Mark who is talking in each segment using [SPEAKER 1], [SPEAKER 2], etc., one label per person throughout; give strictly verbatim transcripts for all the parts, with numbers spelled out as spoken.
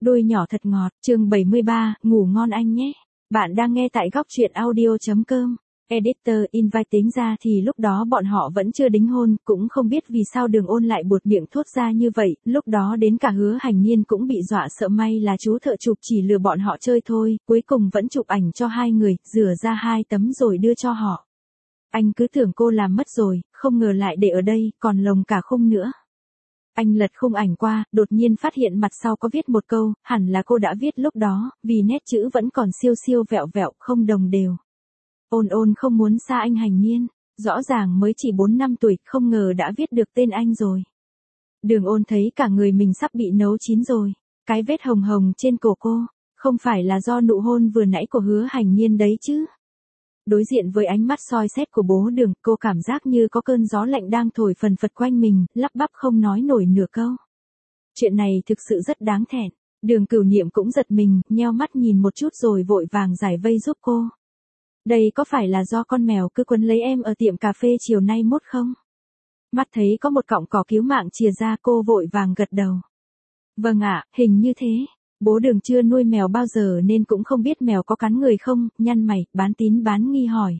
[SPEAKER 1] Đôi nhỏ thật ngọt, chương bảy mươi ba, ngủ ngon anh nhé. Bạn đang nghe tại góc truyện audio.com. Editor invite tính ra thì lúc đó bọn họ vẫn chưa đính hôn, cũng không biết vì sao Đường Ôn lại buột miệng thốt ra như vậy, lúc đó đến cả Hứa Hành Niên cũng bị dọa sợ, may là chú thợ chụp chỉ lừa bọn họ chơi thôi, cuối cùng vẫn chụp ảnh cho hai người, rửa ra hai tấm rồi đưa cho họ. Anh cứ tưởng cô làm mất rồi, không ngờ lại để ở đây, còn lồng cả khung nữa. Anh lật khung ảnh qua, đột nhiên phát hiện mặt sau có viết một câu, hẳn là cô đã viết lúc đó, vì nét chữ vẫn còn siêu siêu vẹo vẹo, không đồng đều. Ôn ôn không muốn xa anh Hành Niên, rõ ràng mới chỉ bốn năm tuổi, không ngờ đã viết được tên anh rồi. Đường Ôn thấy cả người mình sắp bị nấu chín rồi, cái vết hồng hồng trên cổ cô, không phải là do nụ hôn vừa nãy của Hứa Hành Niên đấy chứ. Đối diện với ánh mắt soi xét của bố Đường, cô cảm giác như có cơn gió lạnh đang thổi phần phật quanh mình, lắp bắp không nói nổi nửa câu. Chuyện này thực sự rất đáng thẹn. Đường Cửu Niệm cũng giật mình, nheo mắt nhìn một chút rồi vội vàng giải vây giúp cô. Đây có phải là do con mèo cứ quấn lấy em ở tiệm cà phê chiều nay mốt không? Mắt thấy có một cọng cỏ cứu mạng chìa ra, cô vội vàng gật đầu. Vâng ạ, hình như thế. Bố Đường chưa nuôi mèo bao giờ nên cũng không biết mèo có cắn người không, nhăn mày, bán tín bán nghi hỏi.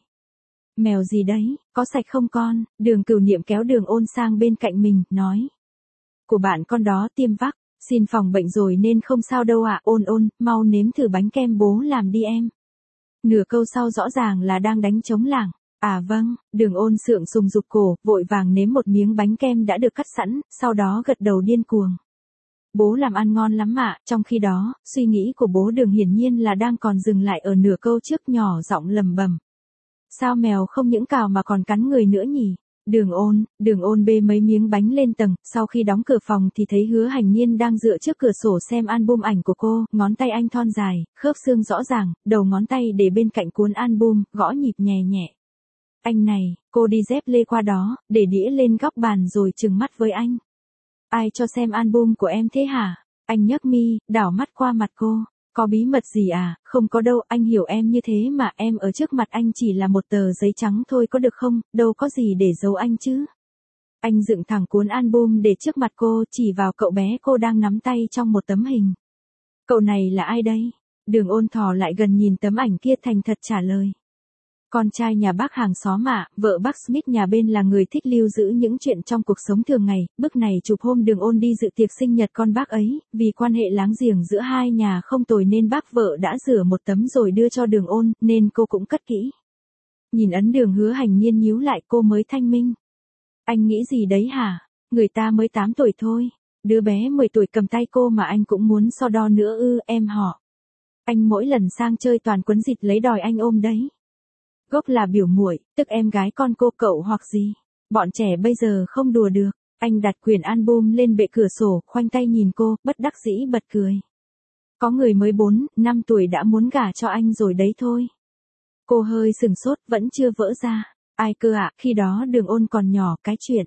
[SPEAKER 1] Mèo gì đấy, có sạch không con? Đường Cửu Niệm kéo Đường Ôn sang bên cạnh mình, nói. Của bạn con đó tiêm vắc, xin phòng bệnh rồi nên không sao đâu ạ. Ôn ôn, mau nếm thử bánh kem bố làm đi em. Nửa câu sau rõ ràng là đang đánh trống lảng. À vâng, Đường Ôn sượng sùng rụt cổ, vội vàng nếm một miếng bánh kem đã được cắt sẵn, sau đó gật đầu điên cuồng. Bố làm ăn ngon lắm ạ. Trong khi đó, suy nghĩ của bố Đường hiển nhiên là đang còn dừng lại ở nửa câu trước, nhỏ giọng lẩm bẩm. Sao mèo không những cào mà còn cắn người nữa nhỉ? Đường Ôn, Đường Ôn bê mấy miếng bánh lên tầng, sau khi đóng cửa phòng thì thấy Hứa Hành Niên đang dựa trước cửa sổ xem album ảnh của cô, ngón tay anh thon dài, khớp xương rõ ràng, đầu ngón tay để bên cạnh cuốn album, gõ nhịp nhẹ nhẹ. Anh này, cô đi dép lê qua đó, để đĩa lên góc bàn rồi trừng mắt với anh. Ai cho xem album của em thế hả? Anh nhấc mi, đảo mắt qua mặt cô. Có bí mật gì à? Không có đâu, anh hiểu em như thế mà, em ở trước mặt anh chỉ là một tờ giấy trắng thôi có được không, đâu có gì để giấu anh chứ. Anh dựng thẳng cuốn album để trước mặt cô, chỉ vào cậu bé cô đang nắm tay trong một tấm hình. Cậu này là ai đây? Đường Ôn thò lại gần nhìn tấm ảnh kia, thành thật trả lời. Con trai nhà bác hàng xóm ạ, vợ bác Smith nhà bên là người thích lưu giữ những chuyện trong cuộc sống thường ngày, bức này chụp hôm Đường Ôn đi dự tiệc sinh nhật con bác ấy, vì quan hệ láng giềng giữa hai nhà không tồi nên bác vợ đã rửa một tấm rồi đưa cho Đường Ôn, nên cô cũng cất kỹ. Nhìn ấn Đường Hứa Hành Niên nhíu lại, cô mới thanh minh. Anh nghĩ gì đấy hả? Người ta mới tám tuổi thôi, đứa bé mười tuổi cầm tay cô mà anh cũng muốn so đo nữa ư? Em họ. Anh mỗi lần sang chơi toàn quấn dịt lấy đòi anh ôm đấy. Gốc là biểu muội, tức em gái con cô cậu hoặc gì. Bọn trẻ bây giờ không đùa được. Anh đặt quyển album lên bệ cửa sổ, khoanh tay nhìn cô, bất đắc dĩ bật cười. Có người mới bốn, năm tuổi đã muốn gả cho anh rồi đấy thôi. Cô hơi sừng sốt, vẫn chưa vỡ ra. Ai cơ ạ, khi đó Đường Ôn còn nhỏ, cái chuyện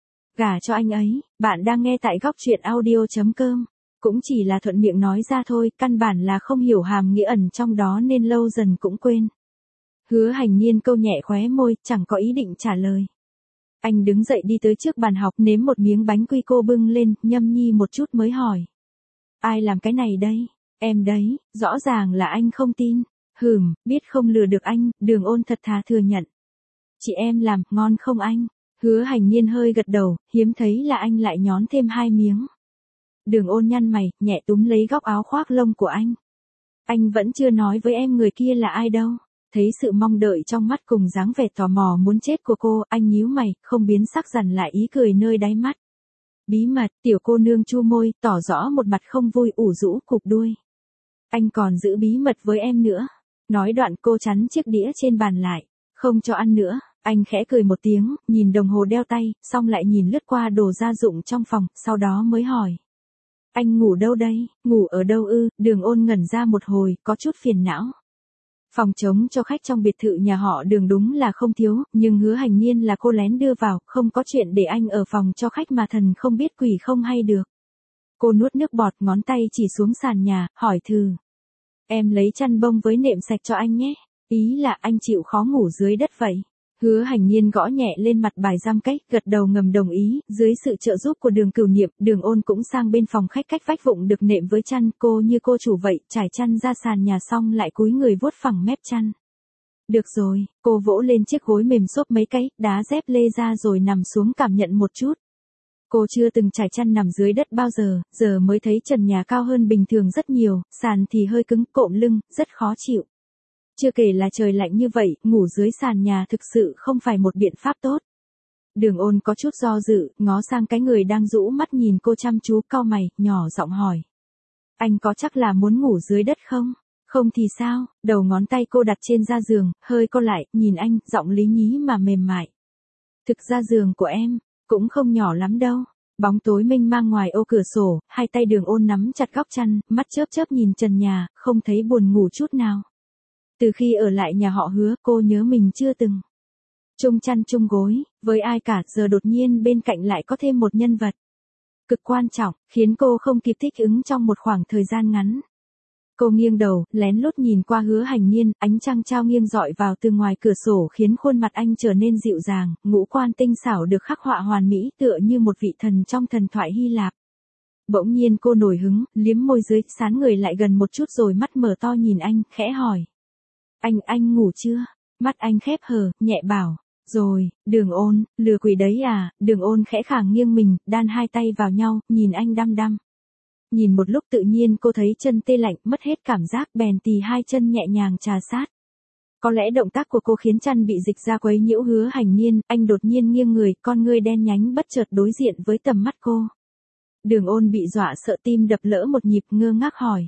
[SPEAKER 1] gả cho anh ấy. Bạn đang nghe tại góc truyện audio.com. Cũng chỉ là thuận miệng nói ra thôi, căn bản là không hiểu hàm nghĩa ẩn trong đó nên lâu dần cũng quên. Hứa Hành Niên câu nhẹ khóe môi, chẳng có ý định trả lời. Anh đứng dậy đi tới trước bàn học, nếm một miếng bánh quy cô bưng lên, nhâm nhi một chút mới hỏi. Ai làm cái này đây? Em đấy, rõ ràng là anh không tin. Hừm, biết không lừa được anh, Đường Ôn thật thà thừa nhận. Chị em làm, ngon không anh? Hứa Hành Niên hơi gật đầu, hiếm thấy là anh lại nhón thêm hai miếng. Đường Ôn nhăn mày, nhẹ túm lấy góc áo khoác lông của anh. Anh vẫn chưa nói với em người kia là ai đâu. Thấy sự mong đợi trong mắt cùng dáng vẻ tò mò muốn chết của cô, anh nhíu mày, không biến sắc, dằn lại ý cười nơi đáy mắt. Bí mật, tiểu cô nương chu môi, tỏ rõ một mặt không vui, ủ rũ cụp đuôi. Anh còn giữ bí mật với em nữa. Nói đoạn cô chắn chiếc đĩa trên bàn lại, không cho ăn nữa. Anh khẽ cười một tiếng, nhìn đồng hồ đeo tay, xong lại nhìn lướt qua đồ gia dụng trong phòng, sau đó mới hỏi. Anh ngủ đâu đây? Ngủ ở đâu ư? Đường Ôn ngẩn ra một hồi, có chút phiền não. Phòng trống cho khách trong biệt thự nhà họ Đường đúng là không thiếu, nhưng Hứa Hành Niên là cô lén đưa vào, không có chuyện để anh ở phòng cho khách mà thần không biết quỷ không hay được. Cô nuốt nước bọt, ngón tay chỉ xuống sàn nhà, hỏi thử. Em lấy chăn bông với nệm sạch cho anh nhé. Ý là anh chịu khó ngủ dưới đất vậy. Hứa Hành Nhiên gõ nhẹ lên mặt bài giam cách, gật đầu ngầm đồng ý, dưới sự trợ giúp của Đường Cửu Niệm, Đường Ôn cũng sang bên phòng khách cách vách vụng được nệm với chăn, cô như cô chủ vậy, trải chăn ra sàn nhà xong lại cúi người vuốt phẳng mép chăn. Được rồi, cô vỗ lên chiếc gối mềm xốp mấy cái, đá dép lê ra rồi nằm xuống cảm nhận một chút. Cô chưa từng trải chăn nằm dưới đất bao giờ, giờ mới thấy trần nhà cao hơn bình thường rất nhiều, sàn thì hơi cứng, cộm lưng, rất khó chịu. Chưa kể là trời lạnh như vậy, ngủ dưới sàn nhà thực sự không phải một biện pháp tốt. Đường Ôn có chút do dự, ngó sang cái người đang rũ mắt nhìn cô chăm chú, cau mày, nhỏ giọng hỏi. Anh có chắc là muốn ngủ dưới đất không? Không thì sao? Đầu ngón tay cô đặt trên da giường, hơi co lại, nhìn anh, giọng lý nhí mà mềm mại. Thực ra giường của em, cũng không nhỏ lắm đâu. Bóng tối mênh mang ngoài ô cửa sổ, hai tay Đường Ôn nắm chặt góc chăn, mắt chớp chớp nhìn trần nhà, không thấy buồn ngủ chút nào. Từ khi ở lại nhà họ Hứa, cô nhớ mình chưa từng chung chăn chung gối, với ai cả, giờ đột nhiên bên cạnh lại có thêm một nhân vật cực quan trọng, khiến cô không kịp thích ứng trong một khoảng thời gian ngắn. Cô nghiêng đầu, lén lút nhìn qua Hứa Hành Nhiên, ánh trăng trao nghiêng dọi vào từ ngoài cửa sổ khiến khuôn mặt anh trở nên dịu dàng, ngũ quan tinh xảo được khắc họa hoàn mỹ tựa như một vị thần trong thần thoại Hy Lạp. Bỗng nhiên cô nổi hứng, liếm môi dưới, sán người lại gần một chút rồi mắt mở to nhìn anh, khẽ hỏi. Anh, anh ngủ chưa? Mắt anh khép hờ, nhẹ bảo. Rồi, Đường Ôn, lừa quỷ đấy à? Đường Ôn khẽ khàng nghiêng mình, đan hai tay vào nhau, nhìn anh đăm đăm. Nhìn một lúc tự nhiên cô thấy chân tê lạnh, mất hết cảm giác, bèn tì hai chân nhẹ nhàng trà sát. Có lẽ động tác của cô khiến chăn bị dịch ra quấy nhiễu Hứa Hành Nhiên, anh đột nhiên nghiêng người, con ngươi đen nhánh bất chợt đối diện với tầm mắt cô. Đường Ôn bị dọa sợ, tim đập lỡ một nhịp, ngơ ngác hỏi.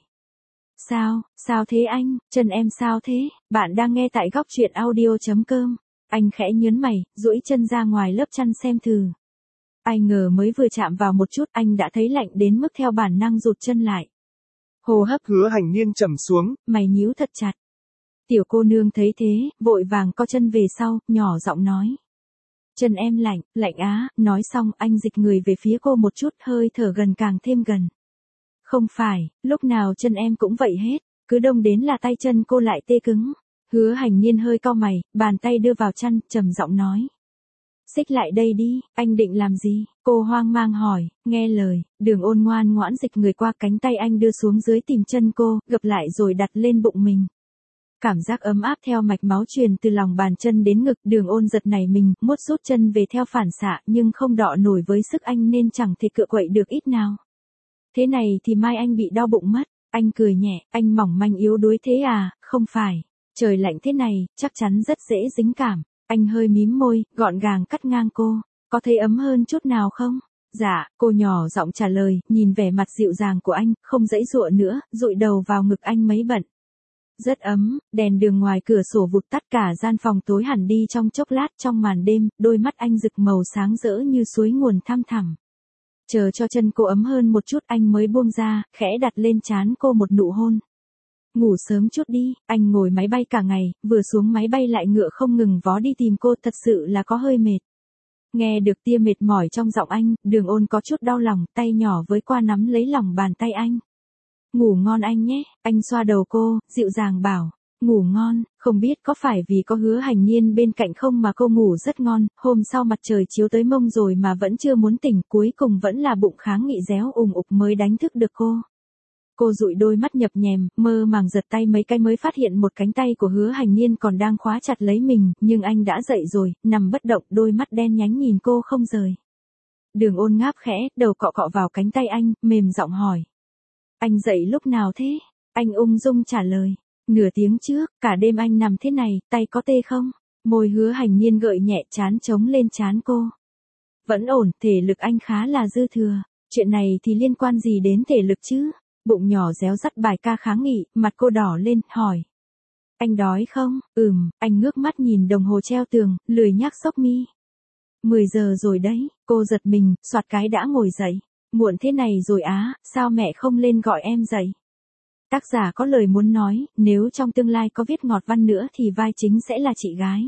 [SPEAKER 1] Sao, sao thế anh, chân em sao thế? Bạn đang nghe tại góc truyện audio chấm com. Anh khẽ nhớn mày, duỗi chân ra ngoài lớp chăn xem thử. Ai ngờ mới vừa chạm vào một chút anh đã thấy lạnh đến mức theo bản năng rụt chân lại. Hô hấp Hứa Hành Nhiên trầm xuống, mày nhíu thật chặt. Tiểu cô nương thấy thế, vội vàng co chân về sau, nhỏ giọng nói. Chân em lạnh, lạnh á, nói xong anh dịch người về phía cô một chút, hơi thở gần càng thêm gần. Không phải, lúc nào chân em cũng vậy hết, cứ đông đến là tay chân cô lại tê cứng. Hứa Hành Nhiên hơi cau mày, bàn tay đưa vào chăn, trầm giọng nói. Xích lại đây đi, anh định làm gì? Cô hoang mang hỏi, nghe lời, Đường Ôn ngoan ngoãn dịch người qua, cánh tay anh đưa xuống dưới tìm chân cô, gập lại rồi đặt lên bụng mình. Cảm giác ấm áp theo mạch máu truyền từ lòng bàn chân đến ngực, Đường Ôn giật nảy mình, mốt rút chân về theo phản xạ, nhưng không đọ nổi với sức anh nên chẳng thể cựa quậy được ít nào. Thế này thì mai anh bị đau bụng mất. Anh cười nhẹ, anh mỏng manh yếu đuối thế à? Không phải, trời lạnh thế này, chắc chắn rất dễ dính cảm. Anh hơi mím môi, gọn gàng cắt ngang cô. Có thấy ấm hơn chút nào không? Dạ, cô nhỏ giọng trả lời, nhìn vẻ mặt dịu dàng của anh, không giãy giụa nữa, dụi đầu vào ngực anh mấy bận. Rất ấm, đèn đường ngoài cửa sổ vụt tắt, cả gian phòng tối hẳn đi trong chốc lát. Trong màn đêm, đôi mắt anh rực màu sáng rỡ như suối nguồn thăm thẳm. Chờ cho chân cô ấm hơn một chút anh mới buông ra, khẽ đặt lên trán cô một nụ hôn. Ngủ sớm chút đi, anh ngồi máy bay cả ngày, vừa xuống máy bay lại ngựa không ngừng vó đi tìm cô, thật sự là có hơi mệt. Nghe được tia mệt mỏi trong giọng anh, Đường Ôn có chút đau lòng, tay nhỏ với qua nắm lấy lòng bàn tay anh. Ngủ ngon anh nhé, anh xoa đầu cô, dịu dàng bảo. Ngủ ngon, không biết có phải vì có Hứa Hành Nhiên bên cạnh không mà cô ngủ rất ngon, hôm sau mặt trời chiếu tới mông rồi mà vẫn chưa muốn tỉnh, cuối cùng vẫn là bụng kháng nghị réo ùng ục mới đánh thức được cô. Cô dụi đôi mắt nhập nhèm, mơ màng giật tay mấy cái mới phát hiện một cánh tay của Hứa Hành Nhiên còn đang khóa chặt lấy mình, nhưng anh đã dậy rồi, nằm bất động, đôi mắt đen nhánh nhìn cô không rời. Đường Ôn ngáp khẽ, đầu cọ cọ vào cánh tay anh, mềm giọng hỏi. Anh dậy lúc nào thế? Anh ung dung trả lời. Nửa tiếng trước, cả đêm anh nằm thế này, tay có tê không? Môi Hứa Hành Nhiên gợi nhẹ, trán chống lên trán cô. Vẫn ổn, thể lực anh khá là dư thừa. Chuyện này thì liên quan gì đến thể lực chứ? Bụng nhỏ réo rắt bài ca kháng nghị, mặt cô đỏ lên, hỏi. Anh đói không? Ừm, anh ngước mắt nhìn đồng hồ treo tường, lười nhác xốc mi. mười giờ rồi đấy, cô giật mình, soạt cái đã ngồi dậy. Muộn thế này rồi á, sao mẹ không lên gọi em dậy? Tác giả có lời muốn nói, nếu trong tương lai có viết ngọt văn nữa thì vai chính sẽ là chị gái.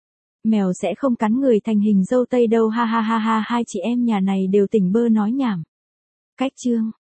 [SPEAKER 1] Mèo sẽ không cắn người thành hình dâu tây đâu, ha ha ha ha, hai chị em nhà này đều tỉnh bơ nói nhảm. Cách chương.